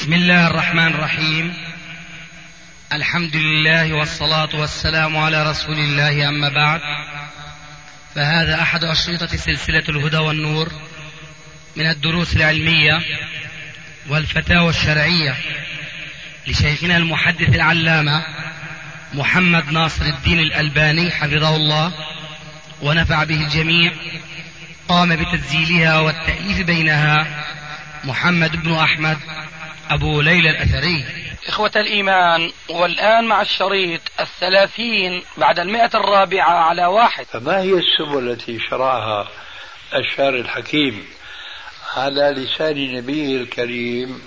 بسم الله الرحمن الرحيم. الحمد لله والصلاة والسلام على رسول الله، أما بعد، فهذا أحد أشرطة سلسلة الهدى والنور من الدروس العلمية والفتاوى الشرعية لشيخنا المحدث العلامة محمد ناصر الدين الألباني حفظه الله ونفع به الجميع. قام بتسجيلها والتأليف بينها محمد بن أحمد أبو ليلى الأثري. إخوة الإيمان، والآن مع الشريط 30 بعد 104. فما هي السبل التي شرعها الشارع الحكيم على لسان نبيه الكريم؟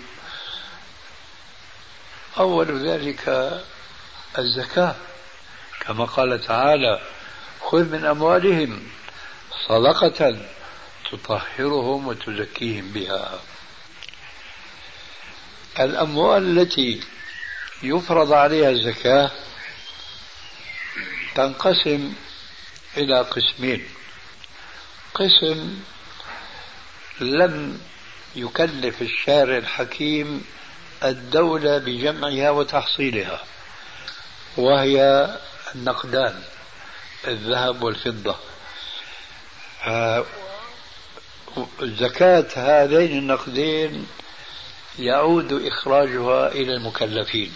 أول ذلك الزكاة، كما قال تعالى: خذ من أموالهم صدقة تطهرهم وتزكيهم بها. الأموال التي يفرض عليها الزكاة تنقسم إلى قسمين: قسم لم يكلف الشارع الحكيم الدولة بجمعها وتحصيلها، وهي النقدان، الذهب والفضة. زكاة هذين النقدين يعود إخراجها إلى المكلفين،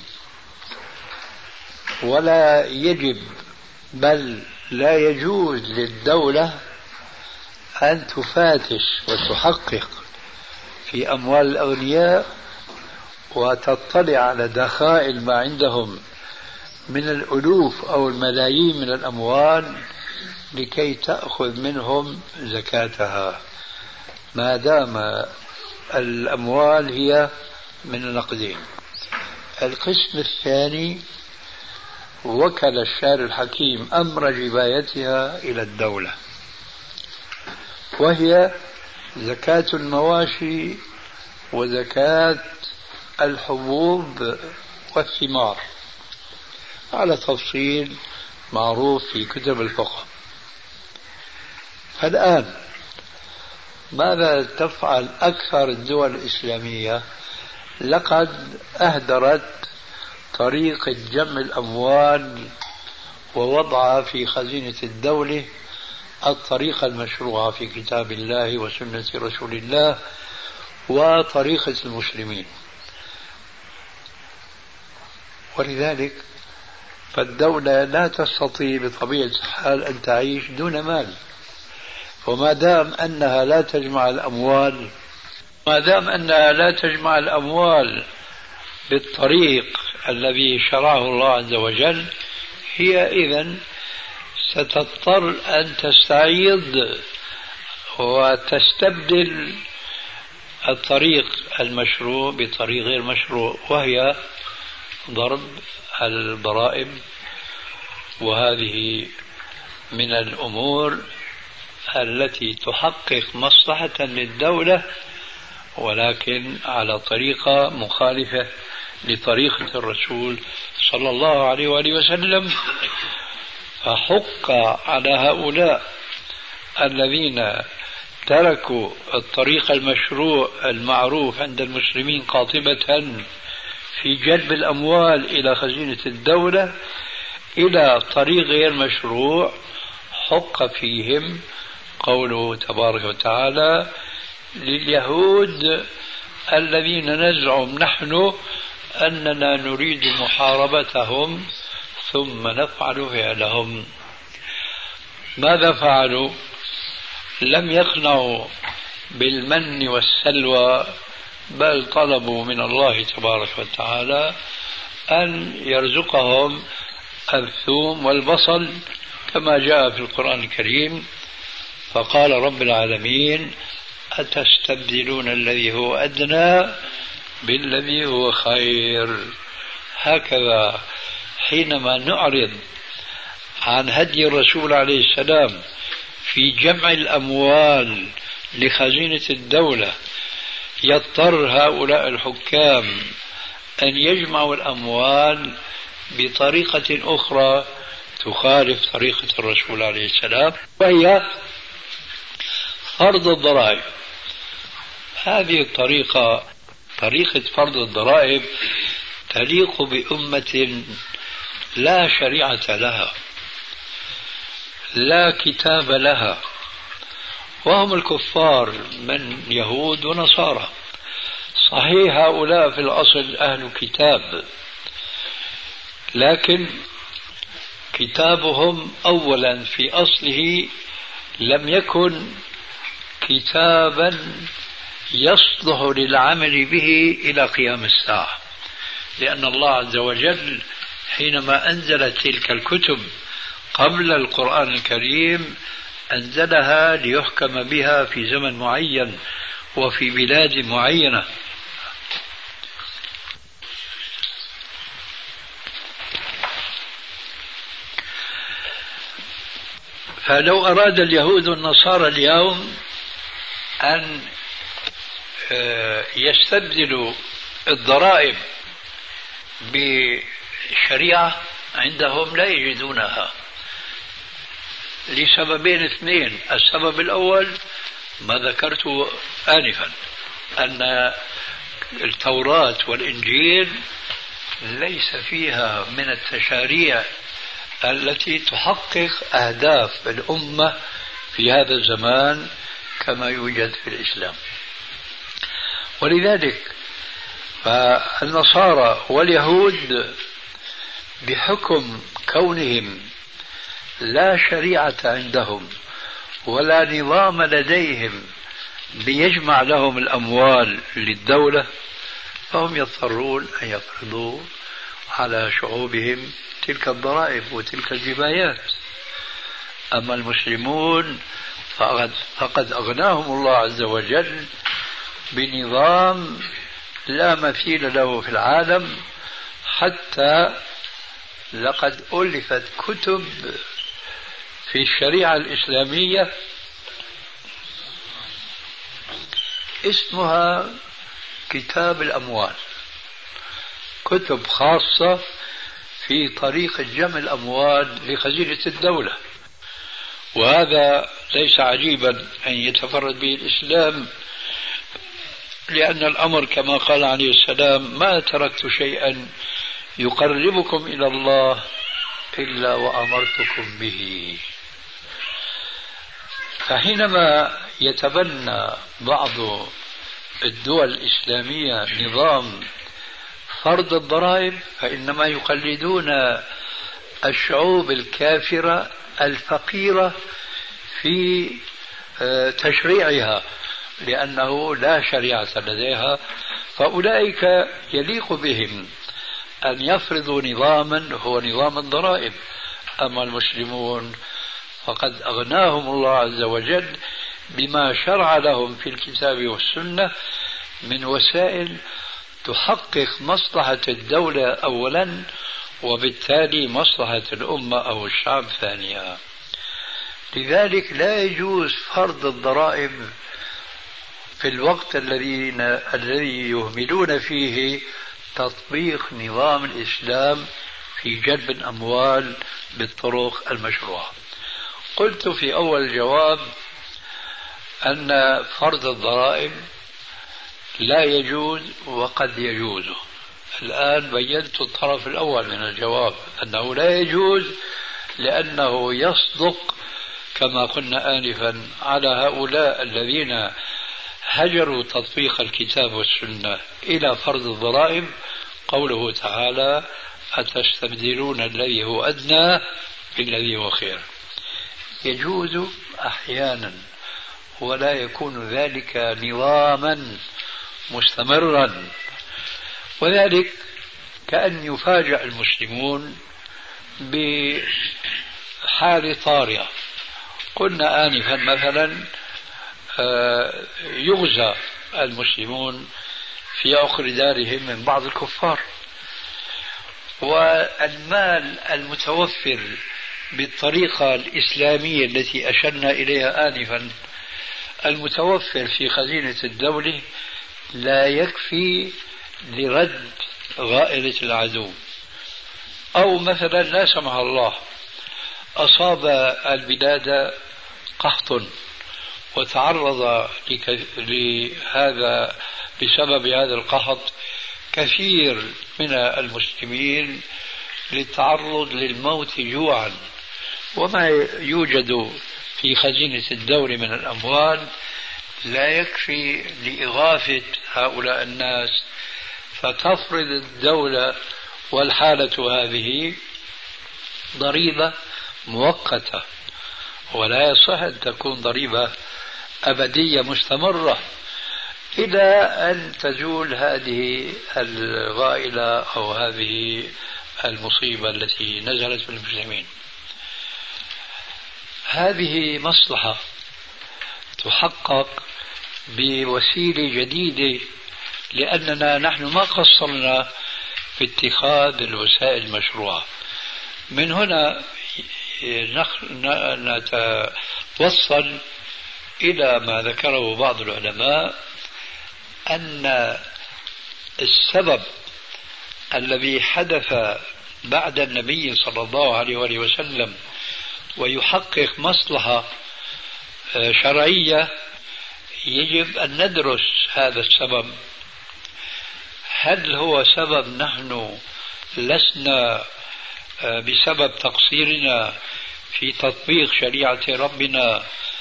ولا يجب بل لا يجوز للدولة أن تفاتش وتحقق في أموال الأغنياء وتطلع على دخائل ما عندهم من الألوف أو الملايين من الأموال لكي تأخذ منهم زكاتها، ما دام الأموال هي من النقدين. القسم الثاني وكل الشارع الحكيم أمر جبايتها إلى الدولة، وهي زكاة المواشي وزكاة الحبوب والثمار، على تفصيل معروف في كتب الفقه. فالآن ماذا تفعل أكثر الدول الإسلامية؟ لقد أهدرت طريقة جمع الأموال ووضعها في خزينة الدولة الطريقة المشروعة في كتاب الله وسنة رسول الله وطريقة المسلمين. ولذلك فالدولة لا تستطيع بطبيعة الحال أن تعيش دون مال، وما دام أنها لا تجمع الأموال بالطريق الذي شرعه الله عز وجل، هي إذن ستضطر أن تستعيض وتستبدل الطريق المشروع بطريق غير مشروع، وهي ضرب الضرائب. وهذه من الأمور التي تحقق مصلحة للدولة، ولكن على طريقة مخالفة لطريقة الرسول صلى الله عليه وآله وسلم. فحق على هؤلاء الذين تركوا الطريق المشروع المعروف عند المسلمين قاطبة في جلب الأموال إلى خزينة الدولة إلى طريق غير مشروع، حق فيهم قوله تبارك وتعالى: لليهود الذين نزعم نحن أننا نريد محاربتهم ثم نفعل فعلهم. ماذا فعلوا؟ لم يقنعوا بالمن والسلوى، بل طلبوا من الله تبارك وتعالى أن يرزقهم الثوم والبصل كما جاء في القرآن الكريم. فقال رب العالمين: أتستبدلون الذي هو أدنى بالذي هو خير. هكذا حينما نعرض عن هدي الرسول عليه السلام في جمع الأموال لخزينة الدولة، يضطر هؤلاء الحكام أن يجمعوا الأموال بطريقة أخرى تخالف طريقة الرسول عليه السلام، وهي فرض الضرائب. هذه الطريقة طريقة فرض الضرائب تليق بأمة لا شريعة لها، لا كتاب لها، وهم الكفار من يهود ونصارى. صحيح هؤلاء في الأصل أهل كتاب، لكن كتابهم أولا في أصله لم يكن كتابا يصلح للعمل به إلى قيام الساعة، لأن الله عز وجل حينما أنزل تلك الكتب قبل القرآن الكريم أنزلها ليحكم بها في زمن معين وفي بلاد معينة. فلو أراد اليهود والنصارى اليوم أن يستبدلوا الضرائب بشريعة عندهم لا يجدونها لسببين اثنين. السبب الأول ما ذكرته آنفا، أن التوراة والإنجيل ليس فيها من التشاريع التي تحقق أهداف الأمة في هذا الزمان كما يوجد في الإسلام. ولذلك فالنصارى واليهود بحكم كونهم لا شريعة عندهم ولا نظام لديهم ليجمع لهم الأموال للدولة، فهم يضطرون أن يفرضوا على شعوبهم تلك الضرائب وتلك الجبايات. أما المسلمون فقد أغناهم الله عز وجل بنظام لا مثيل له في العالم، حتى لقد ألفت كتب في الشريعة الإسلامية اسمها كتاب الأموال، كتب خاصة في طريقة جمع الأموال لخزينة الدولة. وهذا ليس عجيبا أن يتفرد به الإسلام، لأن الأمر كما قال عليه السلام: ما تركت شيئا يقربكم إلى الله إلا وأمرتكم به. فحينما يتبنى بعض الدول الإسلامية نظام فرض الضرائب فإنما يقلدون الشعوب الكافرة الفقيرة في تشريعها، لأنه لا شريعة لديها، فأولئك يليق بهم أن يفرضوا نظاما هو نظام الضرائب. أما المسلمون فقد أغناهم الله عز وجل بما شرع لهم في الكتاب والسنة من وسائل تحقق مصلحة الدولة أولا، وبالتالي مصلحة الأمة أو الشعب ثانيا. لذلك لا يجوز فرض الضرائب في الوقت الذي يهملون فيه تطبيق نظام الإسلام في جلب الأموال بالطرق المشروعة. قلت في أول الجواب أن فرض الضرائب لا يجوز وقد يجوز. الآن بينت الطرف الأول من الجواب أنه لا يجوز لأنه يصدق كما قلنا آنفا على هؤلاء الذين هجروا تطبيق الكتاب والسنة إلى فرض الضرائب قوله تعالى: أتستبدلون الذي هو أدنى بالذي هو خير. يجوز أحيانا ولا يكون ذلك نظاما مستمرا، وذلك كأن يفاجأ المسلمون بحال طارئة. قلنا آنفا مثلا يغزى المسلمون في عقر دارهم من بعض الكفار، والمال المتوفر بالطريقة الإسلامية التي أشرنا إليها آنفا المتوفر في خزينة الدولة لا يكفي لرد غائلة العدو. أو مثلا لا سمح الله أصاب البلاد قحط وتعرض لهذا بسبب هذا القحط كثير من المسلمين للتعرض للموت جوعا، وما يوجد في خزينة الدولة من الأموال لا يكفي لإغاثة هؤلاء الناس، فتفرض الدولة والحالة هذه ضريبة مؤقتة، ولا يصح أن تكون ضريبة أبدية مستمرة إلى أن تزول هذه الغائلة أو هذه المصيبة التي نزلت بالمسلمين. هذه مصلحة تحقق بوسيلة جديدة، لأننا نحن ما قصرنا في اتخاذ الوسائل المشروعة. من هنا نتوصل إلى ما ذكره بعض العلماء، أن السبب الذي حدث بعد النبي صلى الله عليه وآله وسلم ويحقق مصلحة شرعية يجب أن ندرس هذا السبب. هل هو سبب نحن لسنا بسبب تقصيرنا في تطبيق شريعة ربنا،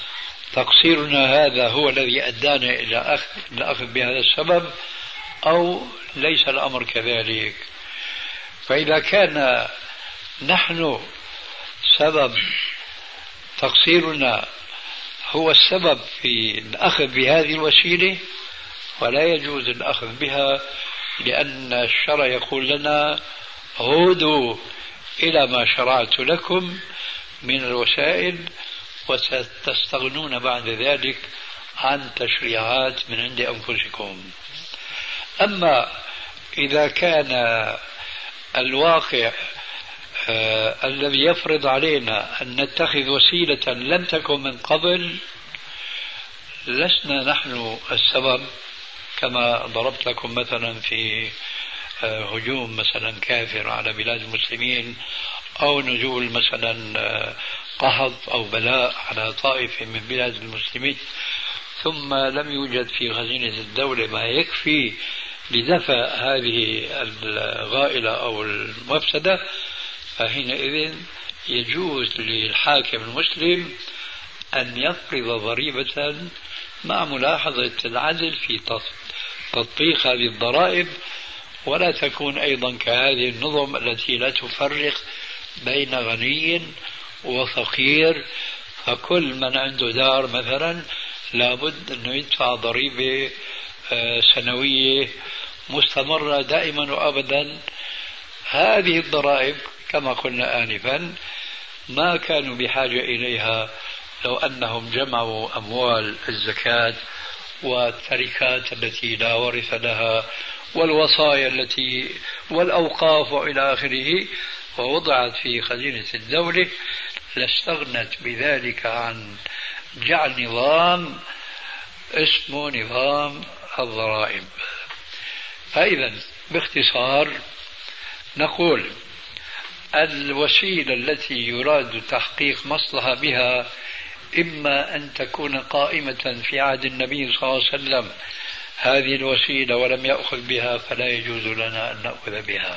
تقصيرنا هذا هو الذي أدانا إلى الأخذ بهذا السبب، أو ليس الأمر كذلك؟ فإذا كان نحن سبب تقصيرنا هو السبب في الأخذ بهذه الوسيلة، ولا يجوز الأخذ بها، لأن الشرع يقول لنا عودوا إلى ما شرعت لكم من الوسائل وستستغنون بعد ذلك عن تشريعات من عند أنفسكم. أما إذا كان الواقع الذي يفرض علينا أن نتخذ وسيلة لم تكن من قبل، لسنا نحن السبب، كما ضربت لكم مثلا في هجوم مثلا كافر على بلاد المسلمين، أو نزول مثلا قحط أو بلاء على طائفة من بلاد المسلمين، ثم لم يوجد في خزينة الدولة ما يكفي لدفع هذه الغائلة أو المفسدة، فحينئذ يجوز للحاكم المسلم أن يفرض ضريبة مع ملاحظة العدل في تطبيق هذه الضرائب، ولا تكون أيضا كهذه النظم التي لا تفرق بين غني وفقير، فكل من عنده دار مثلا لابد أنه يدفع ضريبة سنوية مستمرة دائما وأبدا. هذه الضرائب كما قلنا آنفا ما كانوا بحاجة إليها لو أنهم جمعوا أموال الزكاة والتركات التي لا ورث لها والوصايا التي والأوقاف وإلى آخره، ووضعت في خزينة الدولة، لاستغنت بذلك عن جعل نظام اسمه نظام الضرائب. فإذا باختصار نقول الوسيلة التي يراد تحقيق مصلحة بها إما أن تكون قائمة في عهد النبي صلى الله عليه وسلم هذه الوسيلة ولم يأخذ بها، فلا يجوز لنا أن نأخذ بها.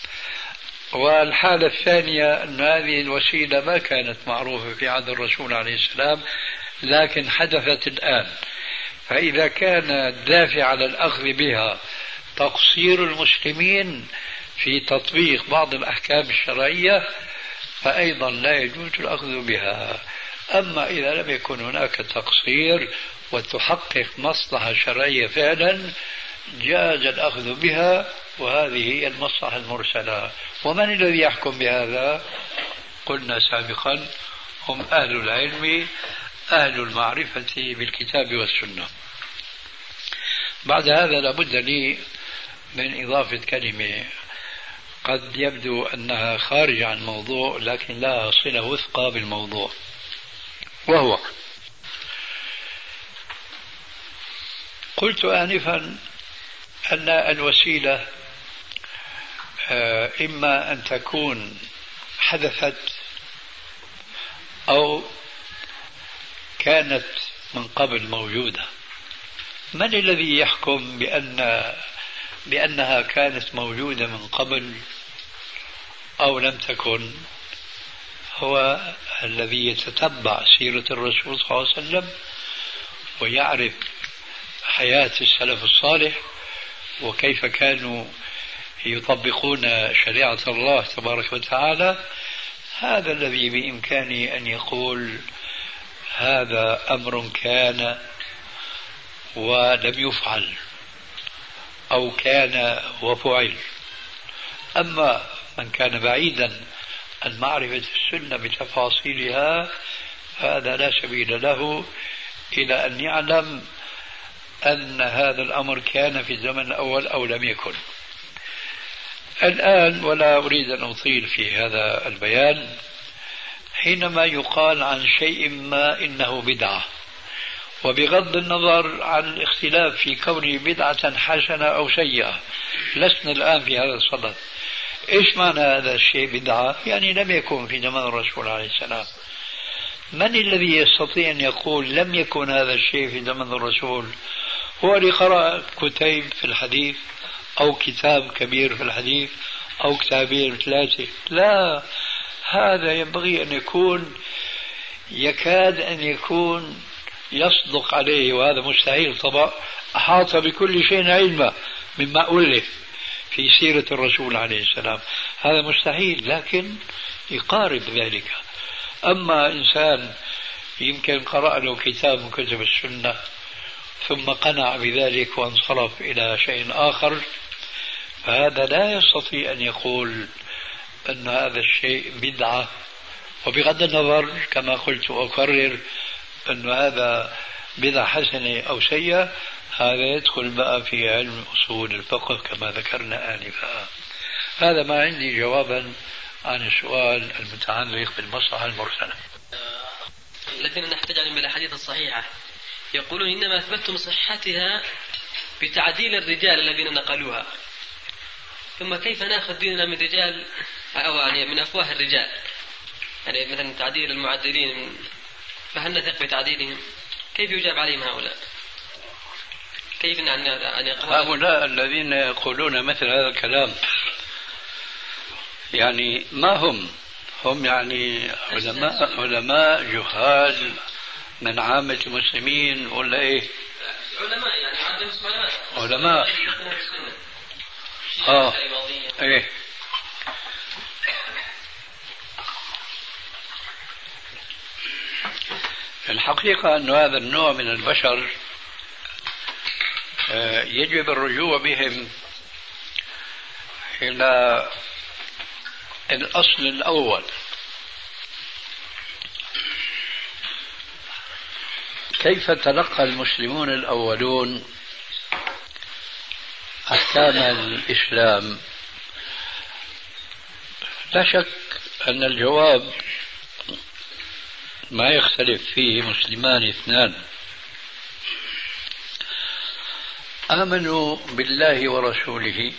والحالة الثانية أن هذه الوسيلة ما كانت معروفة في عهد الرسول عليه السلام لكن حدثت الآن، فإذا كان الدافع على الأخذ بها تقصير المسلمين في تطبيق بعض الأحكام الشرعية، فأيضا لا يجوز الأخذ بها. أما إذا لم يكن هناك تقصير وتحقق مصلحة شرعية فعلا، جاز الأخذ بها، وهذه هي المصلحة المرسلة. ومن الذي يحكم بهذا؟ قلنا سابقا هم أهل العلم، أهل المعرفة بالكتاب والسنة. بعد هذا لابد لي من إضافة كلمة قد يبدو أنها خارج عن الموضوع لكن لها صلة وثقة بالموضوع، وهو قلت آنفا أن الوسيلة إما أن تكون حدثت أو كانت من قبل موجودة. من الذي يحكم بأنها كانت موجودة من قبل أو لم تكن؟ هو الذي يتتبع سيرة الرسول صلى الله عليه وسلم ويعرف حياة السلف الصالح وكيف كانوا يطبقون شريعة الله تبارك وتعالى. هذا الذي بإمكانه أن يقول هذا أمر كان ولم يفعل أو كان وفعل. أما من كان بعيدا عن معرفة السنة بتفاصيلها هذا لا سبيل له إلى أن يعلم أن هذا الأمر كان في الزمن الأول أو لم يكن. الآن ولا أريد أن أطيل في هذا البيان، حينما يقال عن شيء ما إنه بدعة، وبغض النظر عن الاختلاف في كونه بدعة حسنة أو سيئة، لسنا الآن في هذا الصدد. إيش معنى هذا الشيء بدعة؟ يعني لم يكن في زمن الرسول عليه السلام. من الذي يستطيع أن يقول لم يكن هذا الشيء في زمن الرسول؟ هو اللي قرأ كتيب في الحديث أو كتاب كبير في الحديث أو كتابين 3. لا، هذا ينبغي أن يكون يكاد أن يكون يصدق عليه، وهذا مستحيل طبعا. أحاط بكل شيء علما مما ألف في سيرة الرسول عليه السلام، هذا مستحيل، لكن يقارب ذلك. أما إنسان يمكن قرأ له كتاب من كتب السنة ثم قنع بذلك وانصرف إلى شيء آخر، فهذا لا يستطيع أن يقول أن هذا الشيء بدعة. وبغض النظر كما قلت وأكرر أن هذا بدعة حسنة أو سيئة، هذا يدخل بقى في علم أصول الفقه كما ذكرنا آنفا. هذا ما عندي جوابا عن السؤال المتعلق بالمصلحة المرسلة. الذين نحتاج عليهم بالأحاديث الصحيحة يقولون إنما أثبتتم صحتها بتعديل الرجال الذين نقلوها، ثم كيف نأخذ ديننا من رجال أو يعني من أفواه الرجال؟ يعني مثلا تعديل المعدلين، فهل نثق بتعديلهم؟ كيف يجاب عليهم هؤلاء؟ كيف أن هؤلاء الذين يقولون مثل هذا الكلام يعني ما هم يعني علماء جهال من عامة المسلمين ولا إيه؟ علماء يعني علماء إيه. الحقيقة أن هذا النوع من البشر يجب الرجوع بهم إلى الأصل الأول. كيف تلقى المسلمون الأولون أحكام الإسلام؟ لا شك أن الجواب ما يختلف فيه مسلمان اثنان: آمنوا بالله ورسوله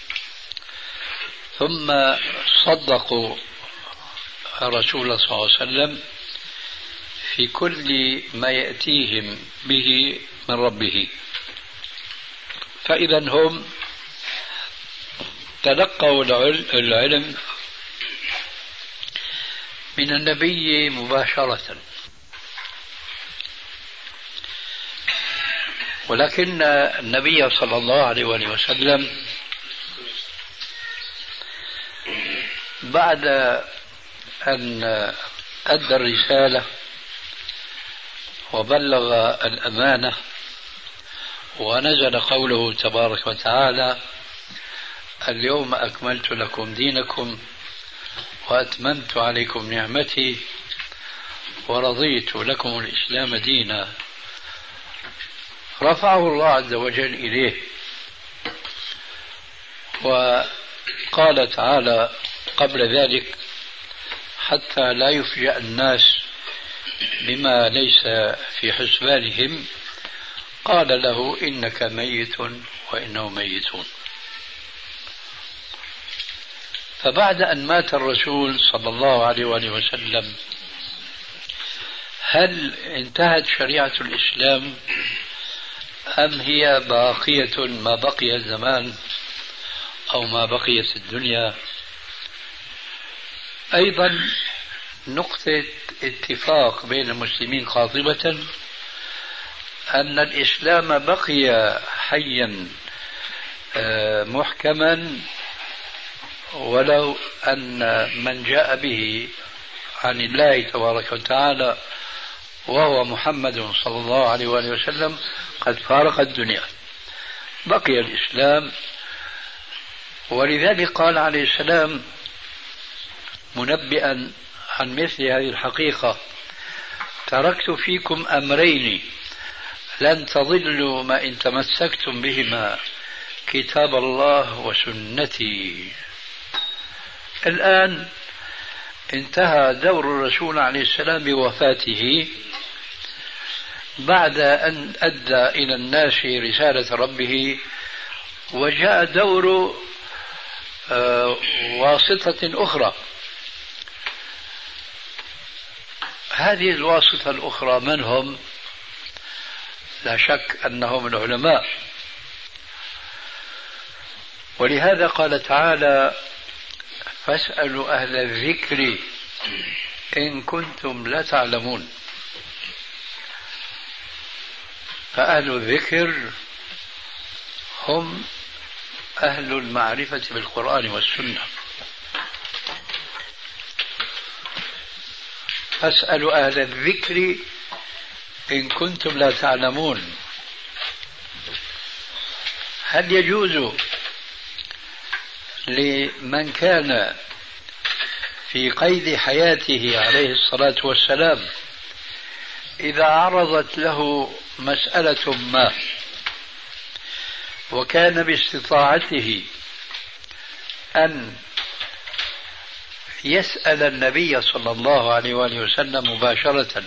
ثم صدقوا الرسول صلى الله عليه وسلم في كل ما يأتيهم به من ربه. فإذا هم تلقوا العلم من النبي مباشرة، ولكن النبي صلى الله عليه وسلم بعد أن أدى الرسالة وبلغ الأمانة ونزل قوله تبارك وتعالى: اليوم أكملت لكم دينكم وأتممت عليكم نعمتي ورضيت لكم الإسلام دينا، رفعه الله عز وجل إليه، وقال تعالى قبل ذلك: حتى لا يفجأ الناس بما ليس في حسبانهم، قال له: إنك ميت وإنهم ميتون. فبعد أن مات الرسول صلى الله عليه وسلم، هل انتهت شريعة الإسلام أم هي باقية ما بقي الزمان أو ما بقيت الدنيا؟ أيضا نقطة اتفاق بين المسلمين قاطبة أن الإسلام بقي حيا محكما، ولو أن من جاء به عن الله تبارك وتعالى وهو محمد صلى الله عليه وآله وسلم قد فارق الدنيا. بقي الإسلام، ولذلك قال عليه السلام منبئا عن مثل هذه الحقيقة: تركت فيكم أمرين لن تضلوا ما إن تمسكتم بهما، كتاب الله وسنتي. الآن انتهى دور الرسول عليه السلام بوفاته بعد أن أدى إلى الناس رسالة ربه، وجاء دور واسطة أخرى. هذه الواسطة الأخرى من هم؟ لا شك أنهم العلماء، ولهذا قال تعالى: فاسألوا أهل الذكر إن كنتم لا تعلمون. فأهل الذكر هم أهل المعرفة بالقرآن والسنة. فاسألوا أهل الذكر إن كنتم لا تعلمون. هل يجوز لمن كان في قيد حياته عليه الصلاة والسلام إذا عرضت له مسألة ما وكان باستطاعته أن يسأل النبي صلى الله عليه وآله وسلم مباشرة،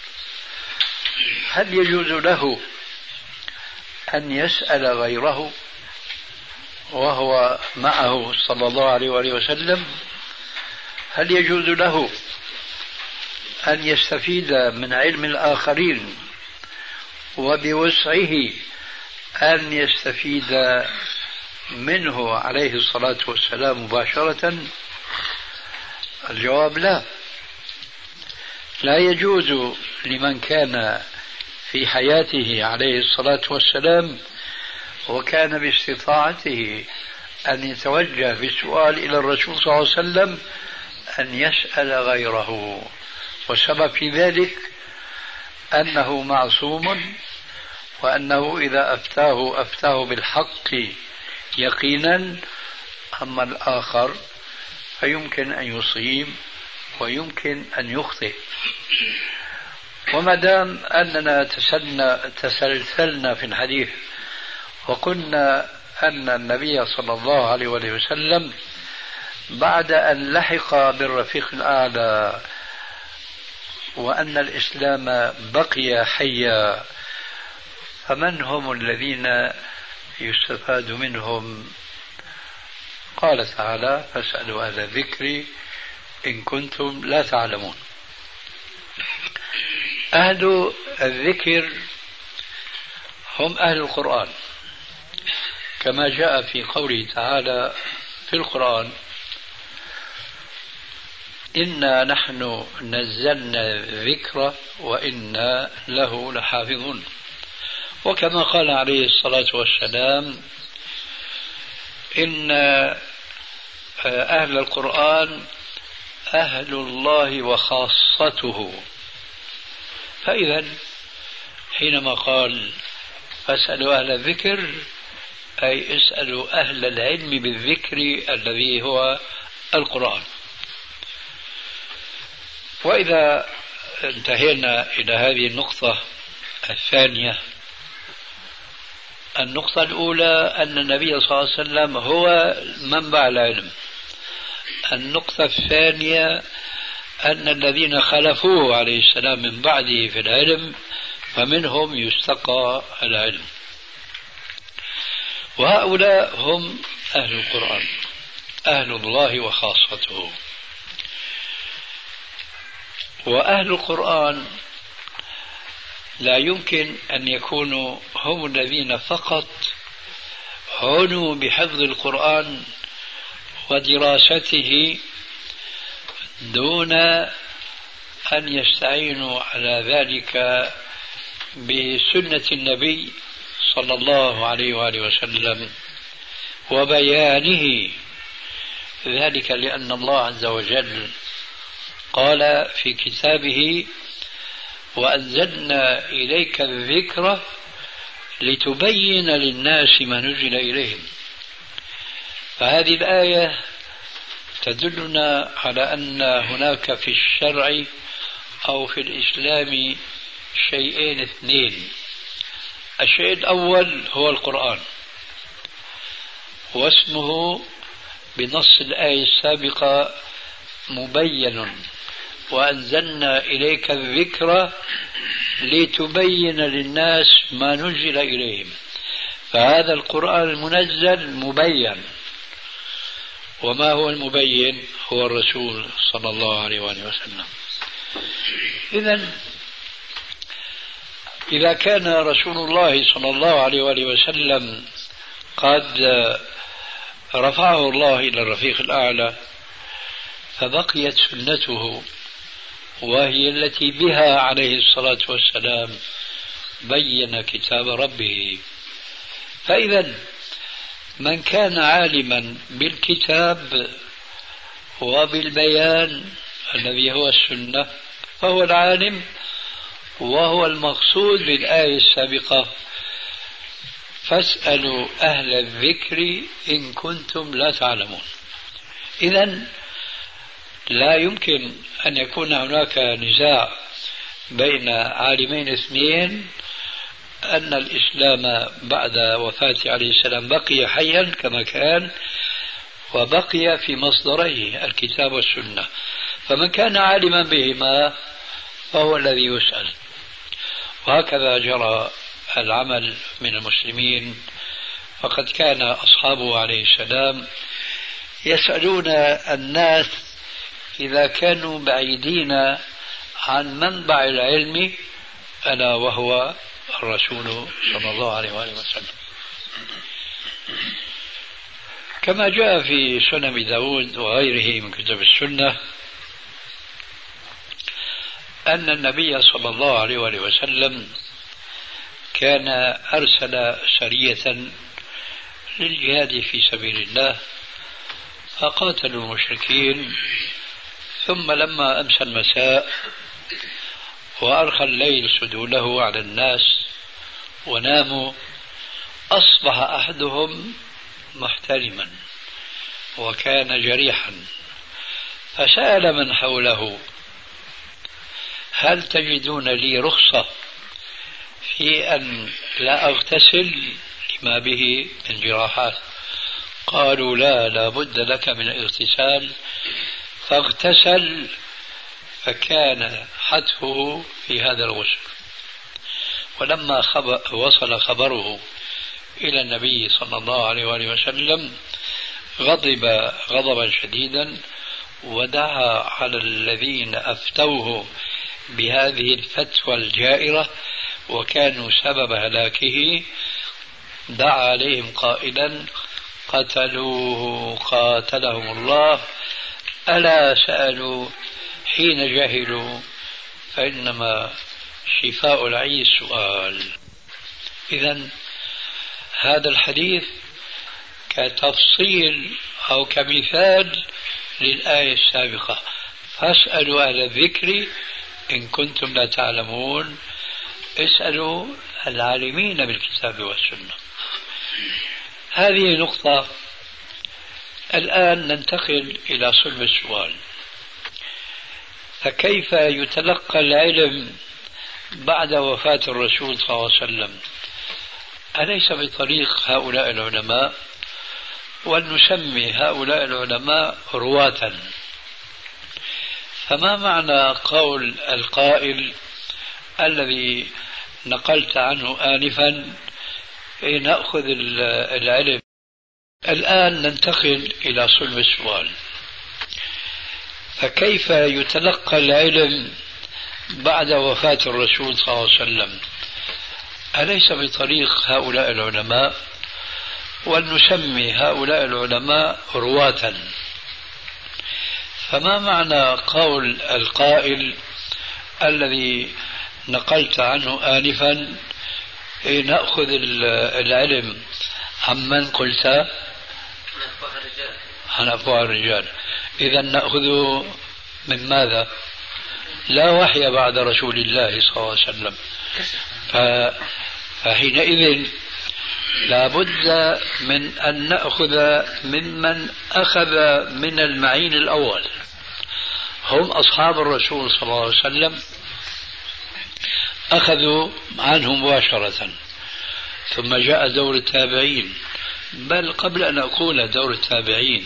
هل يجوز له أن يسأل غيره وهو معه صلى الله عليه وآله وسلم؟ هل يجوز له أن يستفيد من علم الآخرين وبوسعه أن يستفيد منه عليه الصلاة والسلام مباشرة؟ الجواب لا. لا يجوز لمن كان في حياته عليه الصلاة والسلام وكان باستطاعته أن يتوجه بالسؤال إلى الرسول صلى الله عليه وسلم أن يسأل غيره، والسبب في ذلك أنه معصوم، وأنه إذا أفتاه بالحق يقينا. أما الآخر فيمكن أن يصيب ويمكن أن يخطئ. وما دام أننا تسلسلنا في الحديث وقلنا أن النبي صلى الله عليه وسلم بعد أن لحق بالرفيق الأعلى وأن الإسلام بقي حيا، فمن هم الذين يستفاد منهم؟ قال تعالى: فاسألوا أهل الذكر إن كنتم لا تعلمون. أهل الذكر هم أهل القرآن، كما جاء في قوله تعالى في القرآن: إنا نحن نزلنا الذكر وإنا له لحافظون. وكما قال عليه الصلاة والسلام: إن أهل القرآن أهل الله وخاصته. فإذا حينما قال فاسألوا أهل الذكر أي اسألوا أهل العلم بالذكر الذي هو القرآن. وإذا انتهينا إلى هذه النقطة الثانية، النقطة الأولى أن النبي صلى الله عليه وسلم هو منبع العلم. النقطة الثانية أن الذين خلفوه عليه السلام من بعده في العلم فمنهم يستقى العلم، وهؤلاء هم أهل القرآن، أهل الله وخاصته. وأهل القرآن لا يمكن أن يكونوا هم الذين فقط عنوا بحفظ القرآن ودراسته دون أن يستعينوا على ذلك بسنة النبي صلى الله عليه وآله وسلم وبيانه. ذلك لأن الله عز وجل قال في كتابه: وأنزلنا إليك الذكر لتبين للناس ما نزل إليهم. فهذه الآية تدلنا على أن هناك في الشرع أو في الإسلام شيئين اثنين. الشيء الأول هو القرآن، واسمه بنص الآية السابقة مبين: وأنزلنا إليك الذكر لتبين للناس ما نزل إليهم. فهذا القرآن المنزل مبين. وما هو المبين؟ هو الرسول صلى الله عليه وآله وسلم. إذا كان رسول الله صلى الله عليه وآله وسلم قد رفعه الله إلى الرفيق الأعلى، فبقيت سنته، وهي التي بها عليه الصلاة والسلام بين كتاب ربه. فإذا من كان عالما بالكتاب وبالبيان الذي هو السنة فهو العالم، وهو المقصود بالآية السابقة: فاسألوا أهل الذكر إن كنتم لا تعلمون. إذن لا يمكن أن يكون هناك نزاع بين عالمين اثنين أن الإسلام بعد وفاته عليه السلام بقي حيا كما كان، وبقي في مصدريه الكتاب والسنة. فمن كان عالما بهما فهو الذي يسأل. وهكذا جرى العمل من المسلمين، فقد كان أصحابه عليه السلام يسألون الناس إذا كانوا بعيدين عن منبع العلم، ألا وهو الرسول صلى الله عليه وآله وسلم. كما جاء في سنن داود وغيره من كتب السنة أن النبي صلى الله عليه وآله وسلم كان أرسل سرية للجهاد في سبيل الله، فقاتلوا المشركين. ثم لما أمسى المساء وأرخى الليل سدوله على الناس وناموا، أصبح أحدهم محترما وكان جريحا، فسأل من حوله: هل تجدون لي رخصة في أن لا أغتسل لما به من جراحات؟ قالوا: لا بد لك من الاغتسال. فاغتسل، فكان حتفه في هذا الغسل. ولما وصل خبره إلى النبي صلى الله عليه وآله وسلم غضب غضبا شديدا، ودعا على الذين أفتوه بهذه الفتوى الجائرة وكانوا سبب هلاكه، دعا عليهم قائلا: قتلوه قاتلهم الله، ألا سألوا حين جهلوا، فإنما شفاء العي السؤال. إذن هذا الحديث كتفصيل أو كمثال للآية السابقة: فاسألوا أهل الذكر إن كنتم لا تعلمون. اسألوا العالمين بالكتاب والسنة. هذه نقطة. الآن ننتقل إلى صلب السؤال: فكيف يتلقى العلم بعد وفاة الرسول صلى الله عليه وسلم؟ أليس بطريق هؤلاء العلماء؟ ولنسمي هؤلاء العلماء رواة. فما معنى قول القائل الذي نقلت عنه آنفا: نأخذ العلم؟ الآن ننتقل إلى صلب السؤال: فكيف يتلقى العلم بعد وفاة الرسول صلى الله عليه وسلم أليس بطريق هؤلاء العلماء؟ ولنسمي هؤلاء العلماء رواة. فما معنى قول القائل الذي نقلت عنه آنفا نأخذ العلم عمن قلت عن أفواه الرجال؟ إذا نأخذ من ماذا؟ لا وحي بعد رسول الله صلى الله عليه وسلم. فحينئذ لا بد من أن نأخذ ممن أخذ من المعين الأول، هم أصحاب الرسول صلى الله عليه وسلم، أخذوا عنه مباشرة، ثم جاء دور التابعين. بل قبل أن أقول دور التابعين،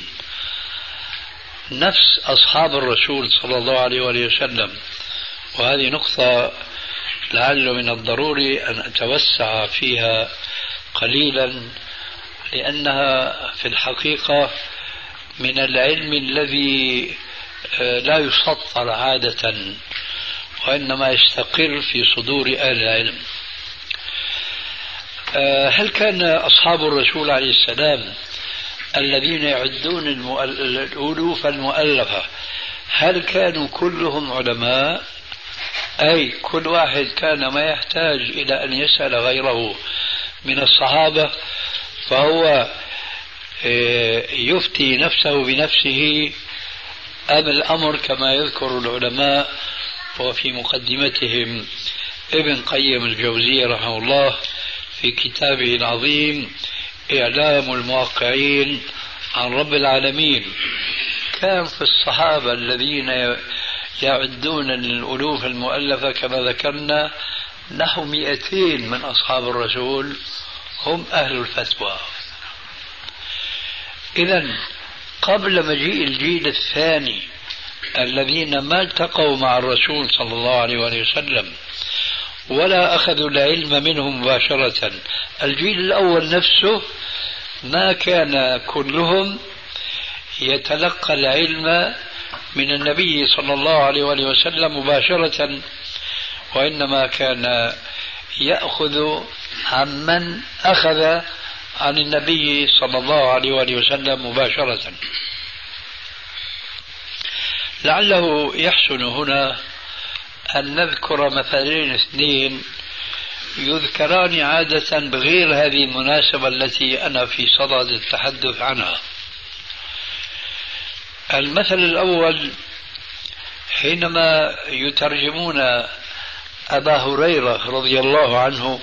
نفس أصحاب الرسول صلى الله عليه وسلم، وهذه نقطة لعل من الضروري أن أتوسع فيها قليلا، لأنها في الحقيقة من العلم الذي لا يسطر عادة، وإنما يستقر في صدور أهل العلم. هل كان أصحاب الرسول عليه السلام الذين يعدون الألوف المؤلفة هل كانوا كلهم علماء؟ أي كل واحد كان ما يحتاج إلى أن يسأل غيره من الصحابة فهو يفتي نفسه بنفسه، أم الأمر كما يذكر العلماء وفي مقدمتهم ابن قيم الجوزية رحمه الله في كتابه العظيم إعلام الموقعين عن رب العالمين، كان في الصحابة الذين يعدون الألوف المؤلفة كما ذكرنا نحو 200 من أصحاب الرسول هم أهل الفتوى. إذن قبل مجيء الجيل الثاني الذين ما التقوا مع الرسول صلى الله عليه وسلم ولا أخذوا العلم منه مباشرة، الجيل الأول نفسه ما كان كلهم يتلقى العلم من النبي صلى الله عليه وسلم مباشرة، وإنما كان يأخذ عمن أخذ عن النبي صلى الله عليه وسلم مباشرة. لعله يحسن هنا أن نذكر مثالين اثنين يذكران عادة بغير هذه المناسبة التي أنا في صدد التحدث عنها. المثل الأول حينما يترجمون أبا هريرة رضي الله عنه،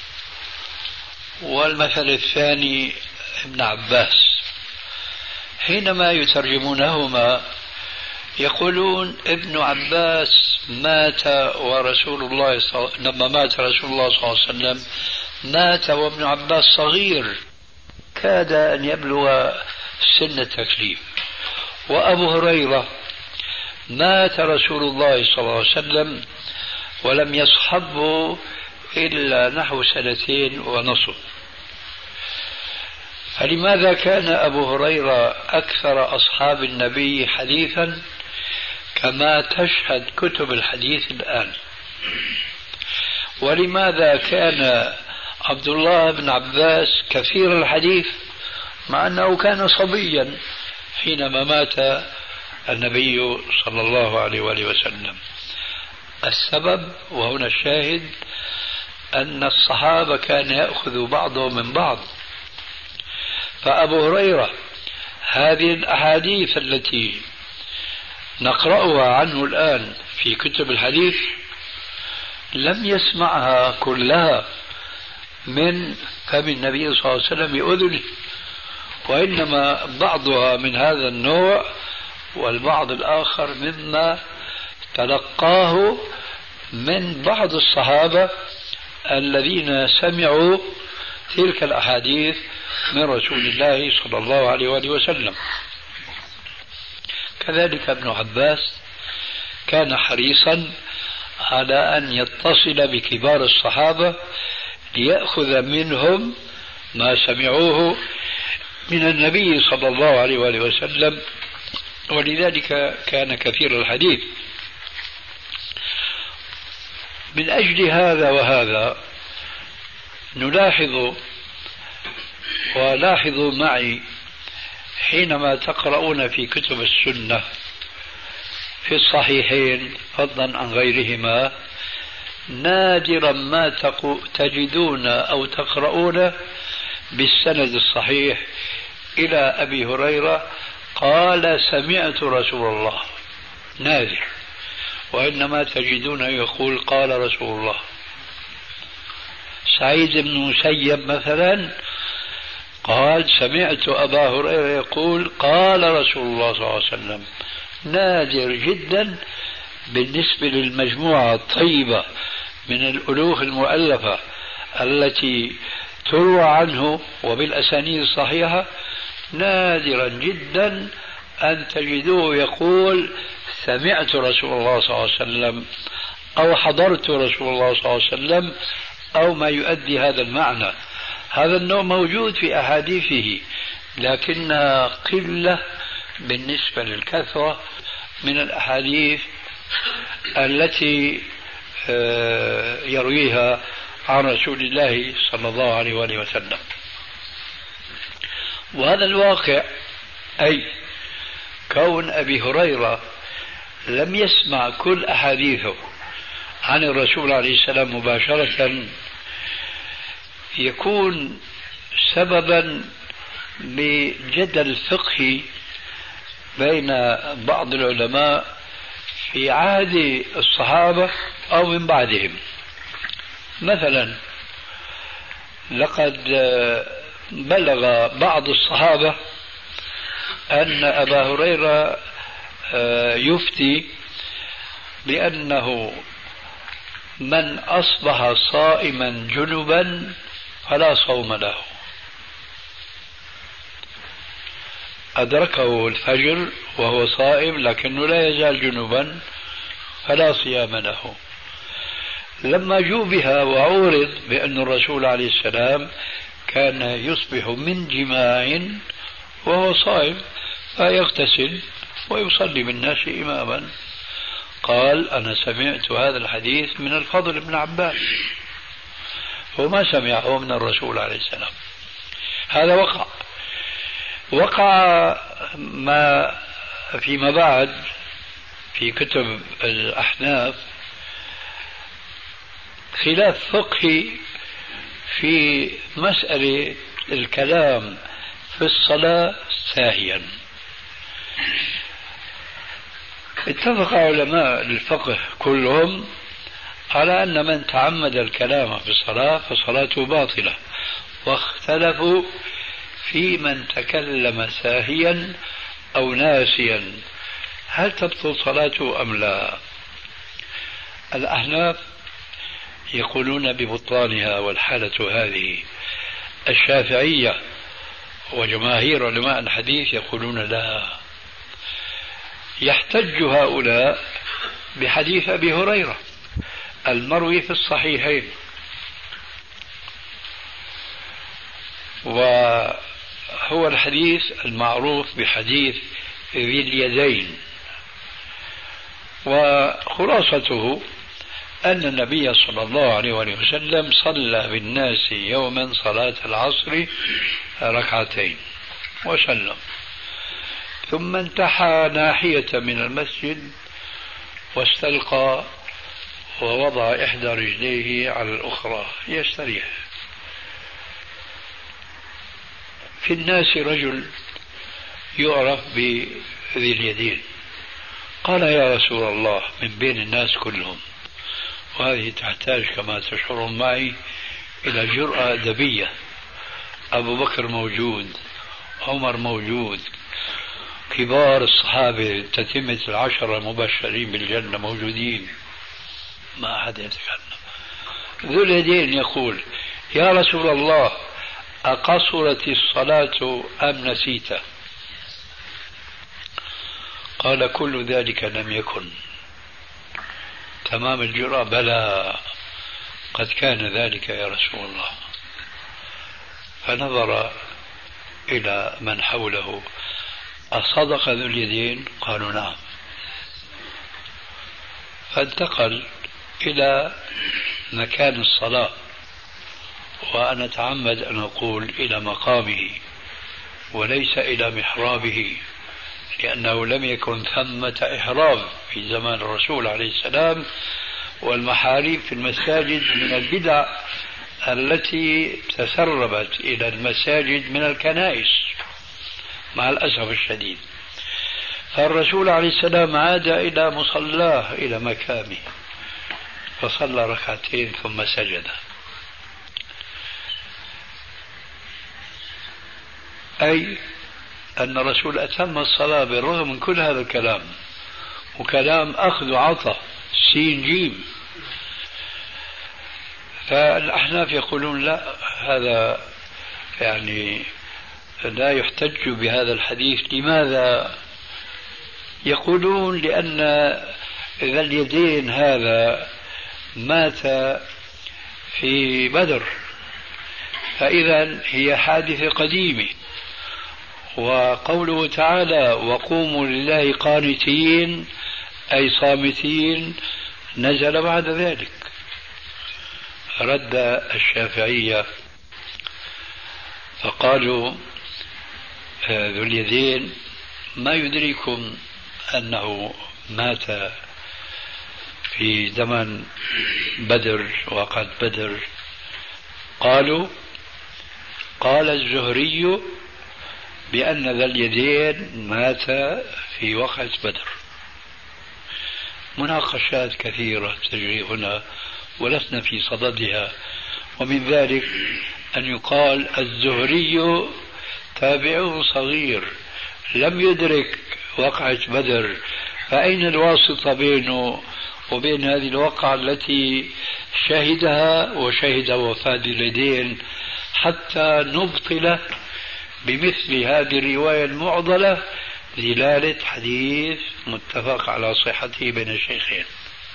والمثل الثاني ابن عباس، حينما يترجمونهما يقولون ابن عباس مات ورسول الله لما مات رسول الله صلى الله عليه وسلم مات وابن عباس صغير كاد أن يبلغ سن التكليف، وأبو هريرة مات رسول الله صلى الله عليه وسلم ولم يصحبه إلا نحو 2.5 سنين. فلماذا كان أبو هريرة أكثر أصحاب النبي حديثا كما تشهد كتب الحديث الآن؟ ولماذا كان عبد الله بن عباس كثير الحديث مع أنه كان صبيا حينما مات النبي صلى الله عليه وسلم؟ السبب وهنا الشاهد أن الصحابة كان يأخذ بعضهم من بعض. فأبو هريرة هذه الأحاديث التي نقرأها عنه الآن في كتب الحديث لم يسمعها كلها من فم النبي صلى الله عليه وسلم بأذنه، وإنما بعضها من هذا النوع والبعض الآخر مما تلقاه من بعض الصحابة الذين سمعوا تلك الأحاديث من رسول الله صلى الله عليه وسلم. كذلك ابن عباس كان حريصا على أن يتصل بكبار الصحابة ليأخذ منهم ما سمعوه من النبي صلى الله عليه وسلم، ولذلك كان كثير الحديث. من أجل هذا وهذا نلاحظ، ولاحظوا معي حينما تقرؤون في كتب السنة في الصحيحين فضلا عن غيرهما، نادرا ما تجدون أو تقرؤون بالسند الصحيح إلى أبي هريرة قال سمعت رسول الله، نادر، وإنما تجدون يقول قال رسول الله. سعيد بن مسيب مثلا قال سمعت أبا هريرة يقول قال رسول الله صلى الله عليه وسلم. نادر جدا بالنسبة للمجموعة الطيبة من الألوف المؤلفة التي تروى عنه وبالأسانيد الصحيحة، نادرا جدا أن تجدوه يقول سمعت رسول الله صلى الله عليه وسلم أو حضرت رسول الله صلى الله عليه وسلم أو ما يؤدي هذا المعنى. هذا النوع موجود في أحاديثه لكن قلة بالنسبة للكثرة من الأحاديث التي يرويها عن رسول الله صلى الله عليه وآله وسلم. وهذا الواقع، أي كون أبي هريرة لم يسمع كل أحاديثه عن الرسول عليه السلام مباشرة، يكون سببا لجدل فقهي بين بعض العلماء في عهد الصحابة أو من بعدهم. مثلا لقد بلغ بعض الصحابة أن أبا هريرة يفتي بأنه من أصبح صائما جنبا فلا صوم له، أدركه الفجر وهو صائم لكنه لا يزال جنبا فلا صيام له. لما جوبها وعورض بأن الرسول عليه السلام كان يصبح من جماع وهو صائم فيغتسل ويصلي بالناس إماما، قال أنا سمعت هذا الحديث من الفضل بن عباس وما سمعه من الرسول عليه السلام. هذا وقع ما فيما بعد في كتب الأحناف خلاف فقهي في مسألة الكلام في الصلاة ساهيا. اتفق علماء الفقه كلهم على أن من تعمد الكلام في الصلاة فصلاته باطلة، واختلفوا في من تكلم ساهيا أو ناسيا هل تبطل صلاته أم لا. الأحناف يقولون ببطلانها والحالة هذه. الشافعية وجماهير علماء الحديث يقولون لا. يحتج هؤلاء بحديث أبي هريرة المروي في الصحيحين، وهو الحديث المعروف بحديث ذي اليدين، وخلاصته أن النبي صلى الله عليه وسلم صلى بالناس يوما صلاة العصر ركعتين وسلم، ثم انتحى ناحية من المسجد واستلقى ووضع إحدى رجليه على الأخرى يستريح. في الناس رجل يعرف بذي اليدين، قال يا رسول الله من بين الناس كلهم، وهذه تحتاج كما تشعرون معي إلى جرأة أدبية. أبو بكر موجود، عمر موجود، كبار الصحابة تتمة العشرة المبشرين بالجنة موجودين، ما أحد يتكلم. ذو اليدين يقول يا رسول الله أقصرت الصلاة أم نسيت؟ قال كل ذلك لم يكن. تمام الجرأة بلى قد كان ذلك يا رسول الله. فنظر إلى من حوله أصدق ذو اليدين؟ قالوا نعم. فانتقل إلى مكان الصلاة، وأنا أتعمد أن أقول إلى مقامه وليس إلى محرابه، لأنه لم يكن ثمة إحراب في زمان الرسول عليه السلام، والمحاريب في المساجد من البدع التي تسربت إلى المساجد من الكنائس مع الأسف الشديد. فالرسول عليه السلام عاد إلى مصلاه إلى مكانه فصلى ركعتين ثم سجد. أي أن الرسول أتم الصلاة بالرغم من كل هذا الكلام، وكلام أخذ وعطى سين جيم. فالأحناف يقولون لا، هذا يعني لا يحتج بهذا الحديث. لماذا؟ يقولون لأن ذا اليدين هذا مات في بدر، فإذا هي حادثة قديمة، وقوله تعالى وقوموا لله قانتين أي صامتين نزل بعد ذلك. رد الشافعية فقالوا ذو اليدين ما يدريكم أنه مات في زمن بدر وقد بدر؟ قالوا قال الزهري بأن ذا اليدين مات في وقت بدر. مناقشات كثيرة تجري هنا ولسنا في صددها، ومن ذلك أن يقال الزهري تابع صغير لم يدرك وقعة بدر، فأين الواسطة بينه وبين هذه الوقعة التي شهدها وشهد وفاة اليدين حتى نبطل بمثل هذه الرواية المعضلة دلالة حديث متفق على صحته بين الشيخين.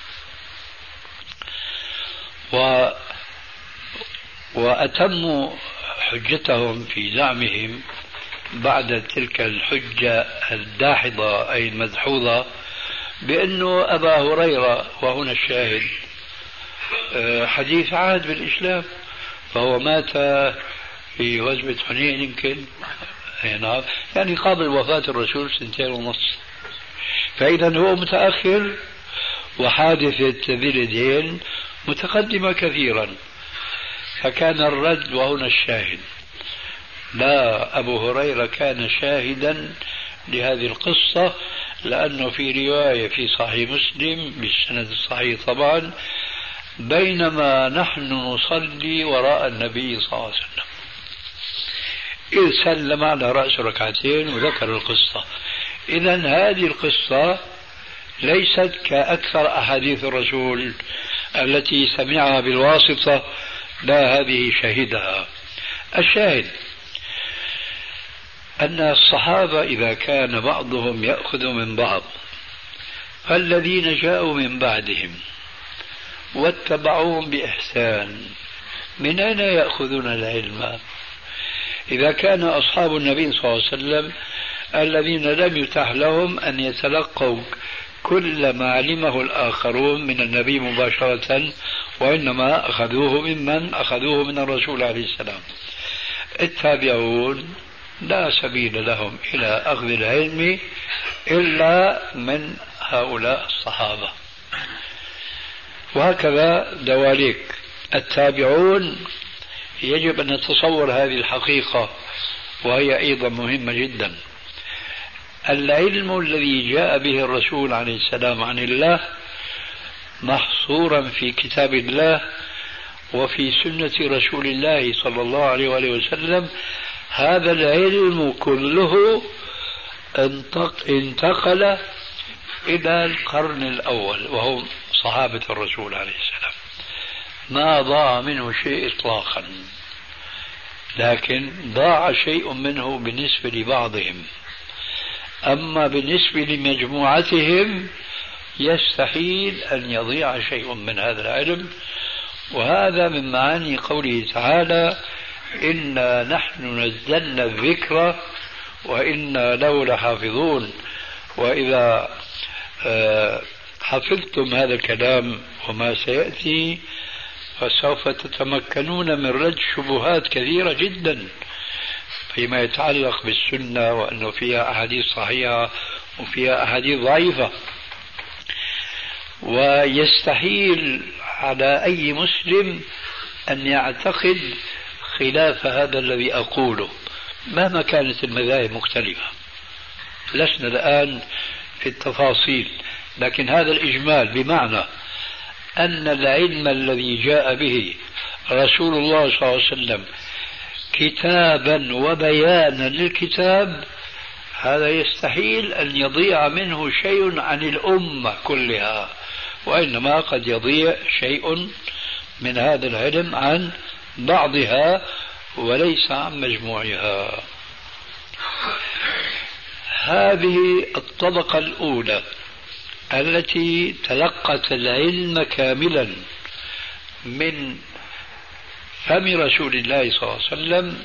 وأتموا حجتهم في زعمهم بعد تلك الحجة الداحضة أي المدحوظة بأنه أبا هريرة، وهنا الشاهد، حديث عهد بالإسلام، فهو مات في غزوة حنين يمكن يعني قبل وفاة الرسول 2.5 سنة، فإذا هو متأخر وحادثة ذي اليدين متقدمة كثيرا. فكان الرد وهنا الشاهد، لا، أبو هريرة كان شاهدا لهذه القصة، لأنه في رواية في صحيح مسلم بالسند الصحيح طبعا بينما نحن نصلي وراء النبي صلى الله عليه وسلم إذ سلم على رأس ركعتين وذكر القصة. إذن هذه القصة ليست كأكثر أحاديث الرسول التي سمعها بالواسطة، لا، هذه شهدها. الشاهد أن الصحابة إذا كان بعضهم يأخذ من بعض فالذين جاءوا من بعدهم واتبعوهم بإحسان من أين يأخذون العلم؟ إذا كان أصحاب النبي صلى الله عليه وسلم الذين لم يتح لهم أن يتلقوا كل ما علمه الآخرون من النبي مباشرة، وإنما أخذوه ممن أخذوه من الرسول عليه السلام، التابعون لا سبيل لهم إلى أخذ العلم إلا من هؤلاء الصحابة. وهكذا دواليك التابعون يجب أن نتصور هذه الحقيقة، وهي أيضا مهمة جدا. العلم الذي جاء به الرسول عليه السلام عن الله محصورا في كتاب الله وفي سنة رسول الله صلى الله عليه وآله وسلم. هذا العلم كله انتقل إلى القرن الأول وهم صحابة الرسول عليه السلام، ما ضاع منه شيء إطلاقا، لكن ضاع شيء منه بالنسبة لبعضهم، أما بالنسبة لمجموعتهم يستحيل أن يضيع شيء من هذا العلم. وهذا من معاني قوله تعالى إنا نحن نزلنا الذكر وإنا له لحافظون. وإذا حفظتم هذا الكلام وما سيأتي فسوف تتمكنون من رد شبهات كثيرة جدا فيما يتعلق بالسنة وأنه فيها أحاديث صحيحة وفيها أحاديث ضعيفة. ويستحيل على أي مسلم أن يعتقد خلاف هذا الذي أقوله مهما كانت المذاهب مختلفة. لسنا الآن في التفاصيل، لكن هذا الإجمال بمعنى أن العلم الذي جاء به رسول الله صلى الله عليه وسلم كتابا وبيانا للكتاب، هذا يستحيل أن يضيع منه شيء عن الأمة كلها، وإنما قد يضيع شيء من هذا العلم عن بعضها وليس عن مجموعها. هذه الطبقة الأولى التي تلقت العلم كاملا من فم رسول الله صلى الله عليه وسلم،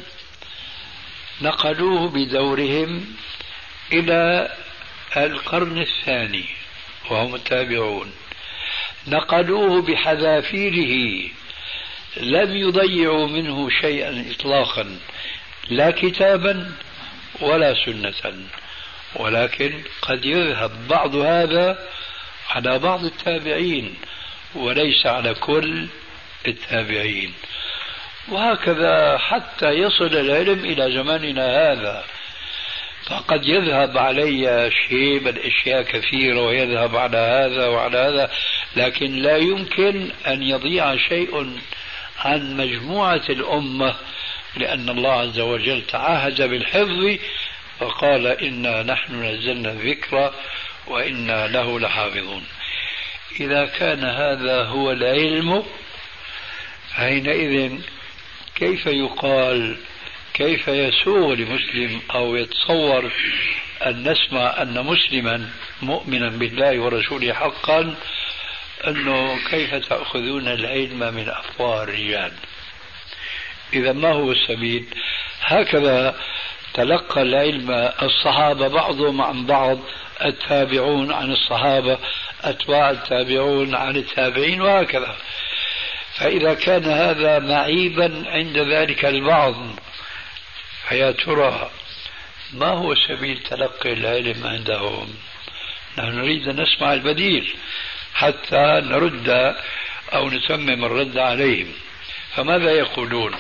نقلوه بدورهم إلى القرن الثاني وهم التابعون، نقلوه بحذافيره، لم يضيعوا منه شيئا إطلاقا، لا كتابا ولا سنة، ولكن قد يذهب بعض هذا على بعض التابعين وليس على كل التابعين، وهكذا حتى يصل العلم إلى زماننا هذا. فقد يذهب علي شيء من أشياء كثيرة ويذهب على هذا وعلى هذا، لكن لا يمكن أن يضيع شيء عن مجموعة الأمة، لأن الله عز وجل تعهد بالحفظ فقال إنا نحن نزلنا الذكر وإنا له لحافظون. إذا كان هذا هو العلم حينئذ كيف يقال، كيف يسوغ لمسلم أو يتصور أن نسمع أن مسلما مؤمنا بالله ورسوله حقا أنه كيف تأخذون العلم من أفواه الرجال؟ إذا ما هو السبيل؟ هكذا تلقى العلم الصحابة بعضهم عن بعض، التابعون عن الصحابة، أتباع التابعون عن التابعين، وهكذا. فإذا كان هذا معيبا عند ذلك البعض، فيا ترى ما هو سبيل تلقي العلم عندهم؟ نحن نريد أن نسمع البديل حتى نرد أو نتمم الرد عليهم. فماذا يقولون؟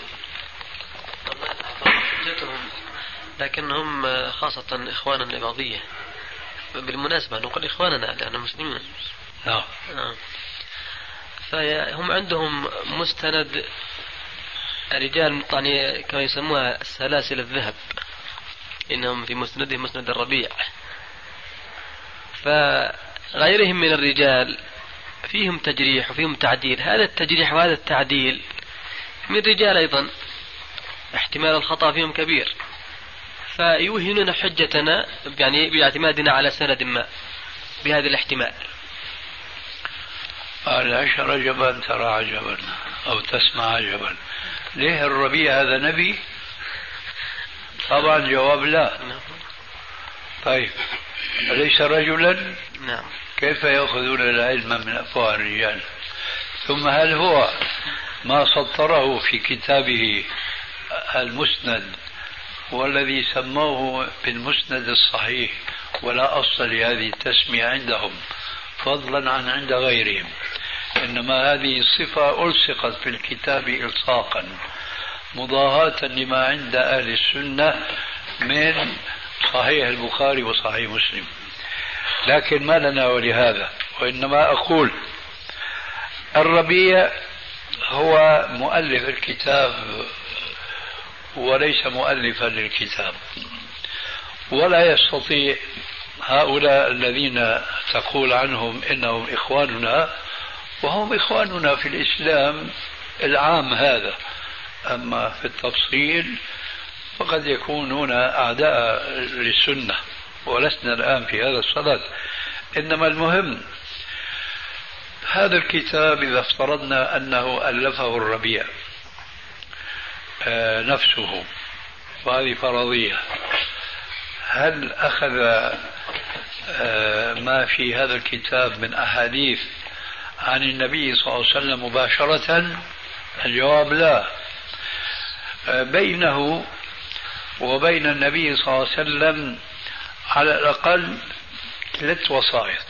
لكنهم خاصة إخواننا العبادية، بالمناسبة نقول إخواننا لأننا مسلمين. نعم. فهم عندهم مستند رجال يعني كما يسموها سلاسل الذهب، إنهم في مسندهم مسند الربيع. فغيرهم من الرجال فيهم تجريح وفيهم تعديل، هذا التجريح وهذا التعديل من رجال أيضا احتمال الخطأ فيهم كبير، فيوهنون حجتنا يعني باعتمادنا على سند ما بهذا الاحتمال. العشر عجبا ترى عجبا أو تسمع عجبا، ليه الربيع هذا نبي؟ طبعا جواب لا. طيب أليس رجلا؟ نعم. كيف يأخذون العلم من أفواه الرجال؟ ثم هل هو ما سطره في كتابه المسند والذي سموه بالمسند الصحيح ولا أصل لهذه التسمية عندهم فضلا عن عند غيرهم، إنما هذه الصفة ألصقت في الكتاب إلصاقا مضاهاة لما عند أهل السنة من صحيح البخاري وصحيح مسلم. لكن ما لنا ولهذا، وإنما أقول الربيع هو مؤلف الكتاب وليس مؤلفا للكتاب، ولا يستطيع هؤلاء الذين تقول عنهم إنهم إخواننا، وهم إخواننا في الإسلام العام هذا، أما في التفصيل فقد يكونون أعداء للسنة، ولسنا الآن في هذا الصدد. إنما المهم هذا الكتاب إذا افترضنا أنه ألفه الربيع نفسه، وهذه فرضية، هل أخذ ما في هذا الكتاب من أحاديث عن النبي صلى الله عليه وسلم مباشرة؟ الجواب لا. بينه وبين النبي صلى الله عليه وسلم على الأقل 3 وسائط.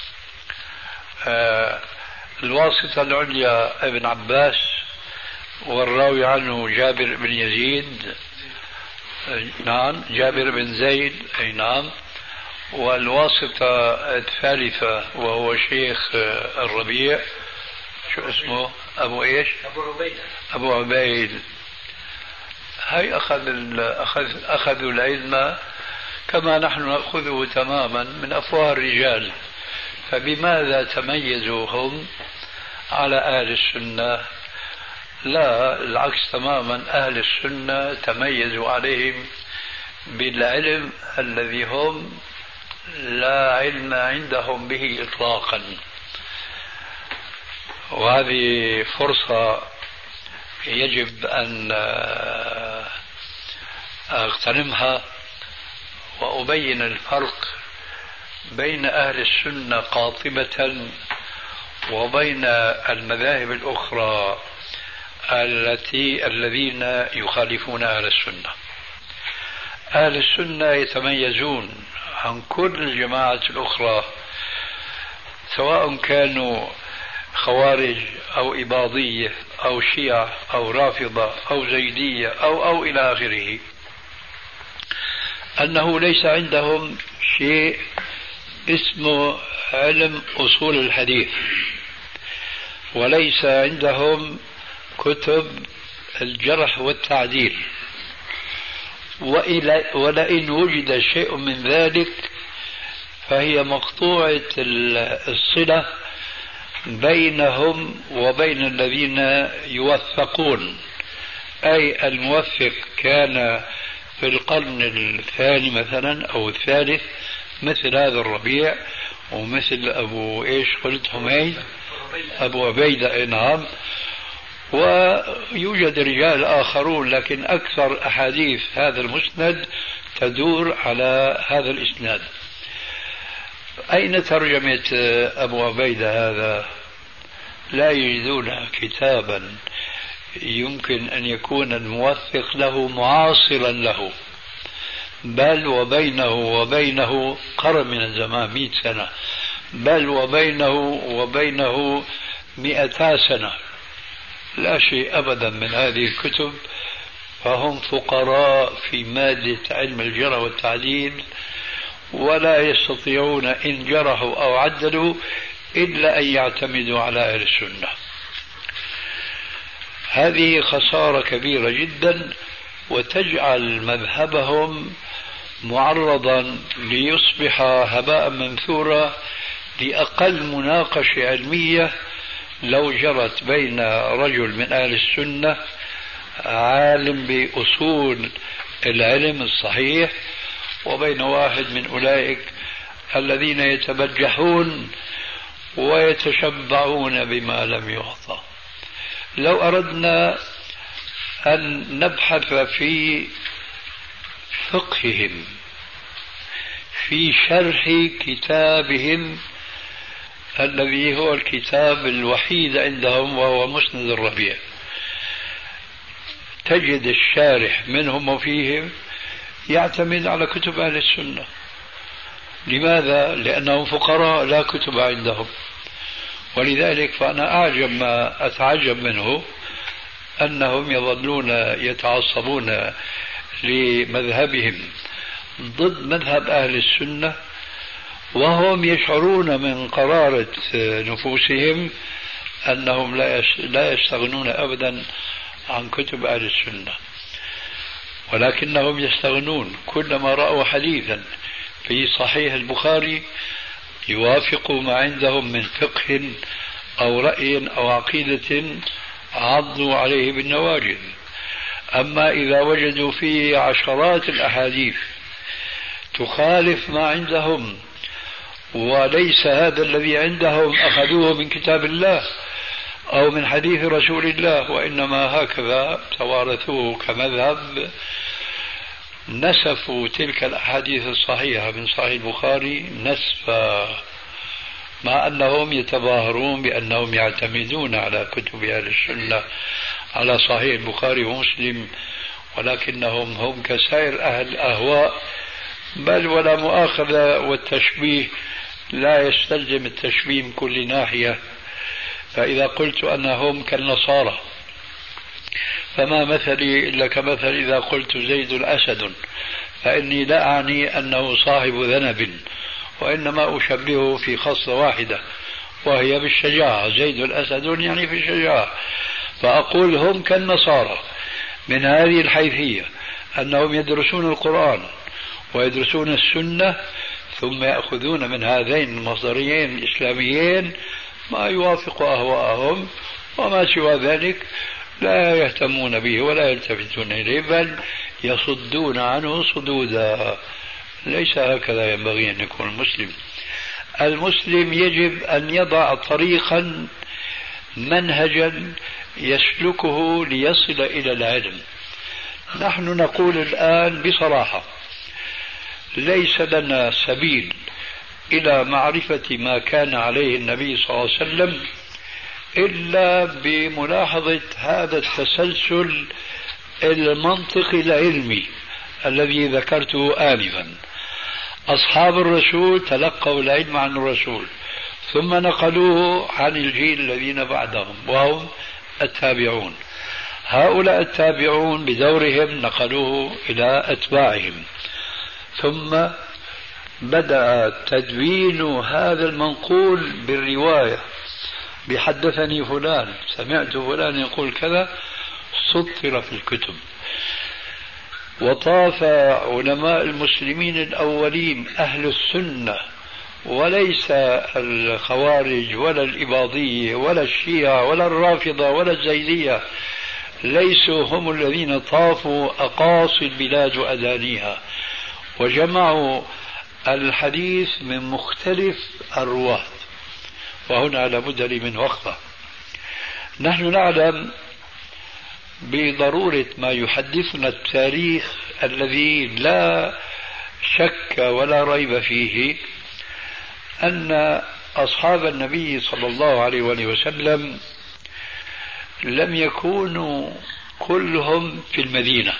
الواسطة العليا ابن عباس، والراوي عنه جابر بن يزيد، نعم جابر بن زيد، أي نعم. والواسطة الثالثة وهو شيخ الربيع، شو اسمه؟ أبو إيش؟ أبو عبيد. هاي أخذوا العلم كما نحن نأخذه تماما من أفواه الرجال. فبماذا تميزوا هم على أهل السنة؟ لا، العكس تماما، أهل السنة تميزوا عليهم بالعلم الذي هم لا علم عندهم به إطلاقا. وهذه فرصة يجب أن أغتنمها وأبين الفرق بين أهل السنة قاطبة وبين المذاهب الأخرى الذين يخالفون أهل السنة. أهل السنة يتميزون عن كل الجماعة الأخرى، سواء كانوا خوارج أو إباضية أو شيعة أو رافضة أو زيدية أو إلى آخره، أنه ليس عندهم شيء اسمه علم أصول الحديث، وليس عندهم كتب الجرح والتعديل، ولئن وجد شيء من ذلك فهي مقطوعة الصلة بينهم وبين الذين يوثقون. أي الموثق كان في القرن الثاني مثلا أو الثالث، مثل هذا الربيع، ومثل أبو إيش قلت حميد، أبو عبيدة، نعم. ويوجد رجال آخرون، لكن أكثر أحاديث هذا المسند تدور على هذا الإسناد. أين ترجمة أبو عبيدة هذا؟ لا يجدون كتابا يمكن أن يكون الموثق له معاصرا له، بل وبينه قرن من الزمان، 100 سنة، بل وبينه 200 سنة. لا شيء أبدا من هذه الكتب. فهم فقراء في مادة علم الجرح والتعديل، ولا يستطيعون إن جرحوا أو عدلوا إلا أن يعتمدوا على أهل السنة. هذه خسارة كبيرة جدا، وتجعل مذهبهم معرضا ليصبح هباء منثورا لأقل مناقشة علمية لو جرت بين رجل من أهل السنة عالم بأصول العلم الصحيح وبين واحد من أولئك الذين يتبجحون ويتشبعون بما لم يعطى. لو أردنا أن نبحث في فقههم، في شرح كتابهم الذي هو الكتاب الوحيد عندهم وهو مسند الربيع، تجد الشارح منهم وفيهم يعتمد على كتب أهل السنة. لماذا؟ لأنهم فقراء لا كتب عندهم. ولذلك فأنا أعجب ما أتعجب منه أنهم يظلون يتعصبون لمذهبهم ضد مذهب أهل السنة، وهم يشعرون من قرارة نفوسهم أنهم لا يستغنون أبدا عن كتب أهل السنة، ولكنهم يستغنون كلما رأوا حديثا في صحيح البخاري يوافق ما عندهم من فقه أو رأي أو عقيدة عضوا عليه بالنواجذ. أما إذا وجدوا فيه عشرات الأحاديث تخالف ما عندهم، وليس هذا الذي عندهم أخذوه من كتاب الله أو من حديث رسول الله، وإنما هكذا توارثوه كمذهب، نسفوا تلك الأحاديث الصحيحة من صحيح البخاري نسفا، مع أنهم يتظاهرون بأنهم يعتمدون على كتب أهل السنة على صحيح البخاري ومسلم، ولكنهم هم كسائر أهل الأهواء، بل ولا مؤاخذة، والتشبيه لا يستلزم التشبيه من كل ناحية. فإذا قلت أنهم كالنصارى فما مثلي إلا كمثل إذا قلت زيد الأسد، فإني لا أعني أنه صاحب ذنب، وإنما أشبهه في خصلة واحدة وهي بالشجاعة. زيد الأسد يعني في الشجاعة. فأقول هم كالنصارى من هذه الحيثية، أنهم يدرسون القرآن ويدرسون السنة ثم يأخذون من هذين المصدرين الإسلاميين ما يوافق أهواءهم، وما سوى ذلك لا يهتمون به ولا يلتفتون إليه، بل يصدون عنه صدودا. ليس هكذا ينبغي أن يكون المسلم. المسلم يجب أن يضع طريقا منهجا يسلكه ليصل إلى العلم. نحن نقول الآن بصراحة ليس لنا سبيل إلى معرفة ما كان عليه النبي صلى الله عليه وسلم إلا بملاحظة هذا التسلسل المنطقي العلمي الذي ذكرته آنفا. أصحاب الرسول تلقوا العلم عن الرسول ثم نقلوه عن الجيل الذين بعدهم وهم التابعون. هؤلاء التابعون بدورهم نقلوه إلى أتباعهم، ثم بدأ تدوين هذا المنقول بالرواية، بحدثني فلان، سمعت فلان يقول كذا، سطر في الكتب. وطاف علماء المسلمين الأولين أهل السنة، وليس الخوارج ولا الإباضية ولا الشيعة ولا الرافضة ولا الزيدية، ليسوا هم الذين طافوا أقاصي البلاد وأدانيها وجمعوا الحديث من مختلف الرواة. وهنا لابد لي من وقفة. نحن نعلم بضرورة ما يحدثنا التاريخ الذي لا شك ولا ريب فيه أن أصحاب النبي صلى الله عليه وسلم لم يكونوا كلهم في المدينة،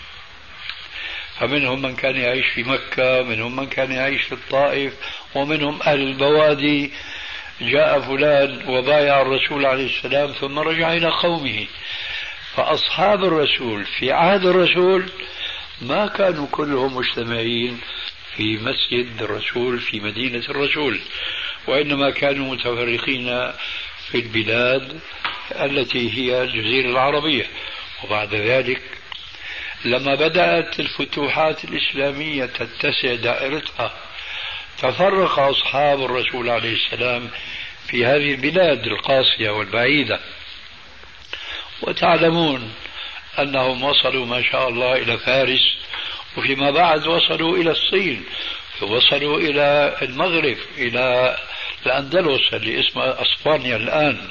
فمنهم من كان يعيش في مكة، منهم من كان يعيش في الطائف، ومنهم أهل البوادي. جاء فلان وبايع الرسول عليه السلام ثم رجع إلى قومه. فأصحاب الرسول في عهد الرسول ما كانوا كلهم مجتمعين في مسجد الرسول في مدينة الرسول، وإنما كانوا متفرقين في البلاد التي هي الجزيرة العربية. وبعد ذلك لما بدأت الفتوحات الإسلامية تتسع دائرتها، تفرق أصحاب الرسول عليه السلام في هذه البلاد القاسية والبعيدة. وتعلمون أنهم وصلوا ما شاء الله إلى فارس، وفيما بعد وصلوا إلى الصين، وصلوا إلى المغرب، إلى الأندلس اللي اسمها أسبانيا الآن.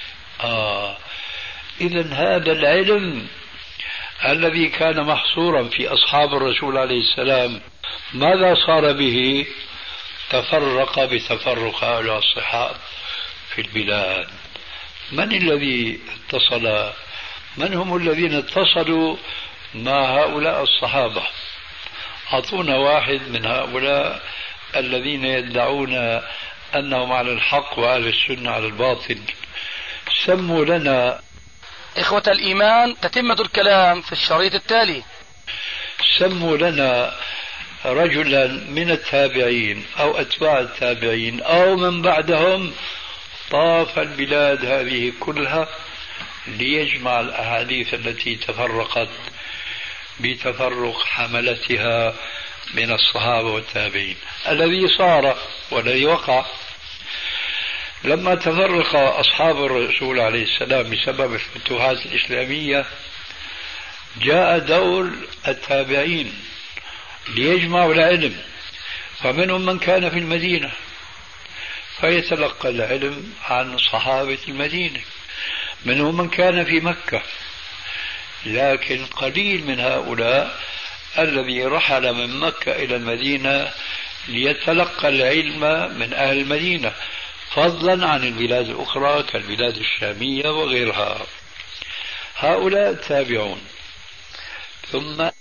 إذن هذا العلم الذي كان محصورا في أصحاب الرسول عليه السلام ماذا صار به؟ تفرق بتفرق هؤلاء الصحابة في البلاد. من الذي اتصل؟ من هم الذين اتصلوا مع هؤلاء الصحابة؟ أعطونا واحد من هؤلاء الذين يدعون أنهم على الحق وأهل السنة على الباطل. سموا لنا. إخوة الإيمان، تتمة الكلام في الشريط التالي. سموا لنا رجلا من التابعين أو أتباع التابعين أو من بعدهم طاف البلاد هذه كلها ليجمع الأحاديث التي تفرقت بتفرق حملتها من الصحابة والتابعين. الذي صار والذي وقع لما تفرق أصحاب الرسول عليه السلام بسبب الفتوحات الإسلامية، جاء دور التابعين ليجمعوا العلم، فمنهم من كان في المدينة فيتلقى العلم عن صحابة المدينة، منهم من كان في مكة، لكن قليل من هؤلاء الذي رحل من مكة إلى المدينة ليتلقى العلم من أهل المدينة، فضلا عن البلاد الأخرى كالبلاد الشامية وغيرها. هؤلاء تابعون. ثم